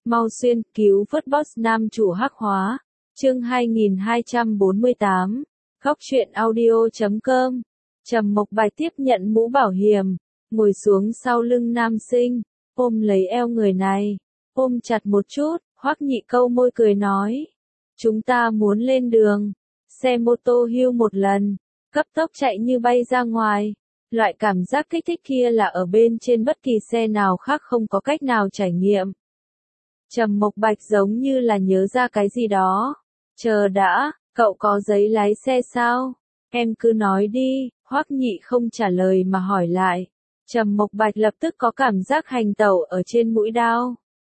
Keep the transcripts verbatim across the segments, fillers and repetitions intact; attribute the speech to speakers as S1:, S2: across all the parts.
S1: Mau xuyên, cứu vớt boss nam chủ hắc hóa. Chương hai nghìn hai trăm bốn mươi tám. Góc truyện audio chấm com. Trầm Mộc Bạch tiếp nhận mũ bảo hiểm, ngồi xuống sau lưng nam sinh, ôm lấy eo người này, ôm chặt một chút, Hoắc Nhị câu môi cười nói. Chúng ta muốn lên đường. Xe mô tô hưu một lần, cấp tốc chạy như bay ra ngoài. Loại cảm giác kích thích kia là ở bên trên bất kỳ xe nào khác không có cách nào trải nghiệm. Trầm Mộc Bạch giống như là nhớ ra cái gì đó. Chờ đã, cậu có giấy lái xe sao? Em cứ nói đi, Hoắc Nhị không trả lời mà hỏi lại. Trầm Mộc Bạch lập tức có cảm giác hành tẩu ở trên mũi đao.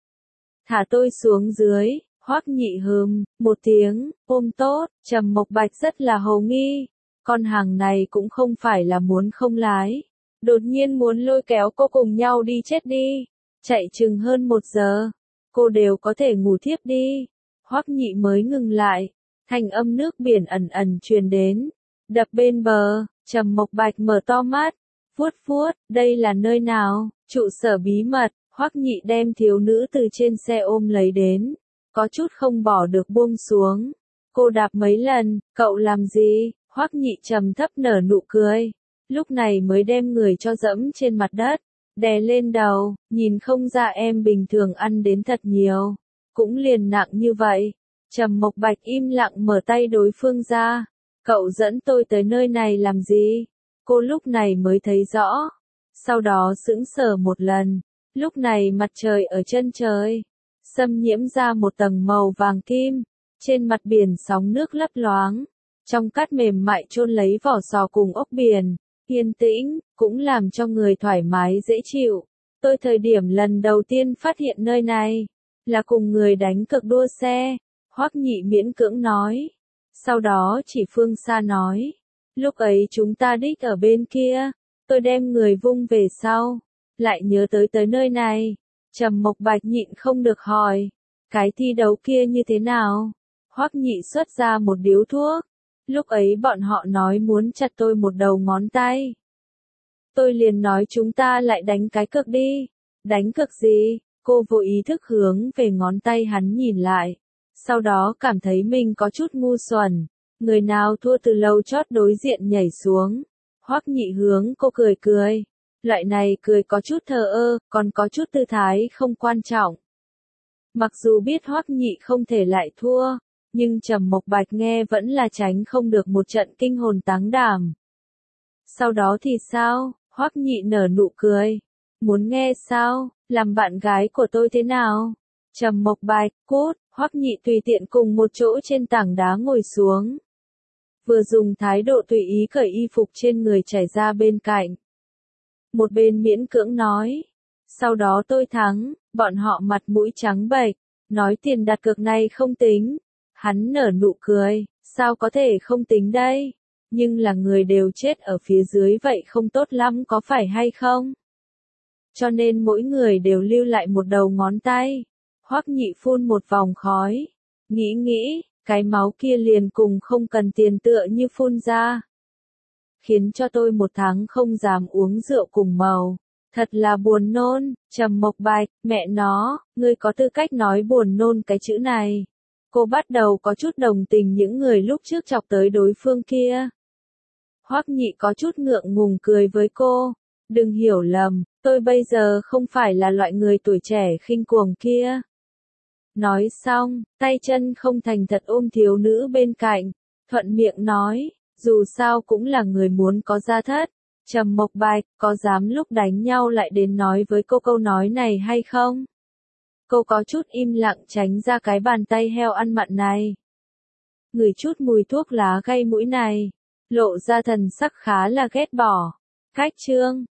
S1: Thả tôi xuống dưới, Hoắc Nhị hừm, một tiếng, ôm tốt, Trầm Mộc Bạch rất là hồ nghi. Con hàng này cũng không phải là muốn không lái. Đột nhiên muốn lôi kéo cô cùng nhau đi chết đi. Chạy chừng hơn một giờ. Cô đều có thể ngủ thiếp đi. Hoắc Nhị mới ngừng lại. Thanh âm nước biển ẩn ẩn truyền đến. Đập bên bờ, Trầm Mộc Bạch mở to mắt. Vuốt vuốt, đây là nơi nào? Trụ sở bí mật. Hoắc Nhị đem thiếu nữ từ trên xe ôm lấy đến. Có chút không bỏ được buông xuống. Cô đạp mấy lần, cậu làm gì? Hoắc Nhị trầm thấp nở nụ cười. Lúc này mới đem người cho dẫm trên mặt đất. Đè lên đầu, nhìn không ra em bình thường ăn đến thật nhiều. Cũng liền nặng như vậy. Trầm Mộc Bạch im lặng mở tay đối phương ra. Cậu dẫn tôi tới nơi này làm gì? Cô lúc này mới thấy rõ. Sau đó sững sờ một lần. Lúc này mặt trời ở chân trời. Xâm nhiễm ra một tầng màu vàng kim. Trên mặt biển sóng nước lấp loáng. Trong cát mềm mại chôn lấy vỏ sò cùng ốc biển. Yên tĩnh, cũng làm cho người thoải mái dễ chịu. Tôi thời điểm lần đầu tiên phát hiện nơi này, là cùng người đánh cược đua xe. Hoắc Nhị miễn cưỡng nói. Sau đó chỉ phương xa nói. Lúc ấy chúng ta đích ở bên kia. Tôi đem người vung về sau. Lại nhớ tới tới nơi này. Trầm Mộc Bạch nhịn không được hỏi. Cái thi đấu kia như thế nào? Hoắc Nhị xuất ra một điếu thuốc. Lúc ấy bọn họ nói muốn chặt tôi một đầu ngón tay. Tôi liền nói chúng ta lại đánh cái cược đi. Đánh cược gì? Cô vô ý thức hướng về ngón tay hắn nhìn lại. Sau đó cảm thấy mình có chút ngu xuẩn. Người nào thua từ lầu chót đối diện nhảy xuống. Hoắc Nhị hướng cô cười cười. Loại này cười có chút thờ ơ, còn có chút tư thái không quan trọng. Mặc dù biết Hoắc Nhị không thể lại thua. Nhưng Trầm Mộc Bạch nghe vẫn là tránh không được một trận kinh hồn táng đảm. Sau đó thì sao? Hoắc Nhị nở nụ cười. Muốn nghe sao? Làm bạn gái của tôi thế nào? Trầm Mộc Bạch, cút. Hoắc Nhị tùy tiện cùng một chỗ trên tảng đá ngồi xuống. Vừa dùng thái độ tùy ý cởi y phục trên người trải ra bên cạnh. Một bên miễn cưỡng nói. Sau đó tôi thắng, bọn họ mặt mũi trắng bệch, nói tiền đặt cược này không tính. Hắn nở nụ cười, sao có thể không tính đây? Nhưng là người đều chết ở phía dưới vậy không tốt lắm có phải hay không? Cho nên mỗi người đều lưu lại một đầu ngón tay. Hoắc Nhị phun một vòng khói. Nghĩ nghĩ, cái máu kia liền cùng không cần tiền tựa như phun ra. Khiến cho tôi một tháng không dám uống rượu cùng màu. Thật là buồn nôn. Trầm Mộc Bạch, mẹ nó, ngươi có tư cách nói buồn nôn cái chữ này. Cô bắt đầu có chút đồng tình những người lúc trước chọc tới đối phương kia. Hoắc Nhị có chút ngượng ngùng cười với cô. Đừng hiểu lầm, tôi bây giờ không phải là loại người tuổi trẻ khinh cuồng kia. Nói xong, tay chân không thành thật ôm thiếu nữ bên cạnh. Thuận miệng nói, dù sao cũng là người muốn có gia thất. Trầm Mộc Bạch, có dám lúc đánh nhau lại đến nói với cô câu nói này hay không? Cô có chút im lặng tránh ra cái bàn tay heo ăn mặn này. Ngửi chút mùi thuốc lá gây mũi này. Lộ ra thần sắc khá là ghét bỏ. Cách chương,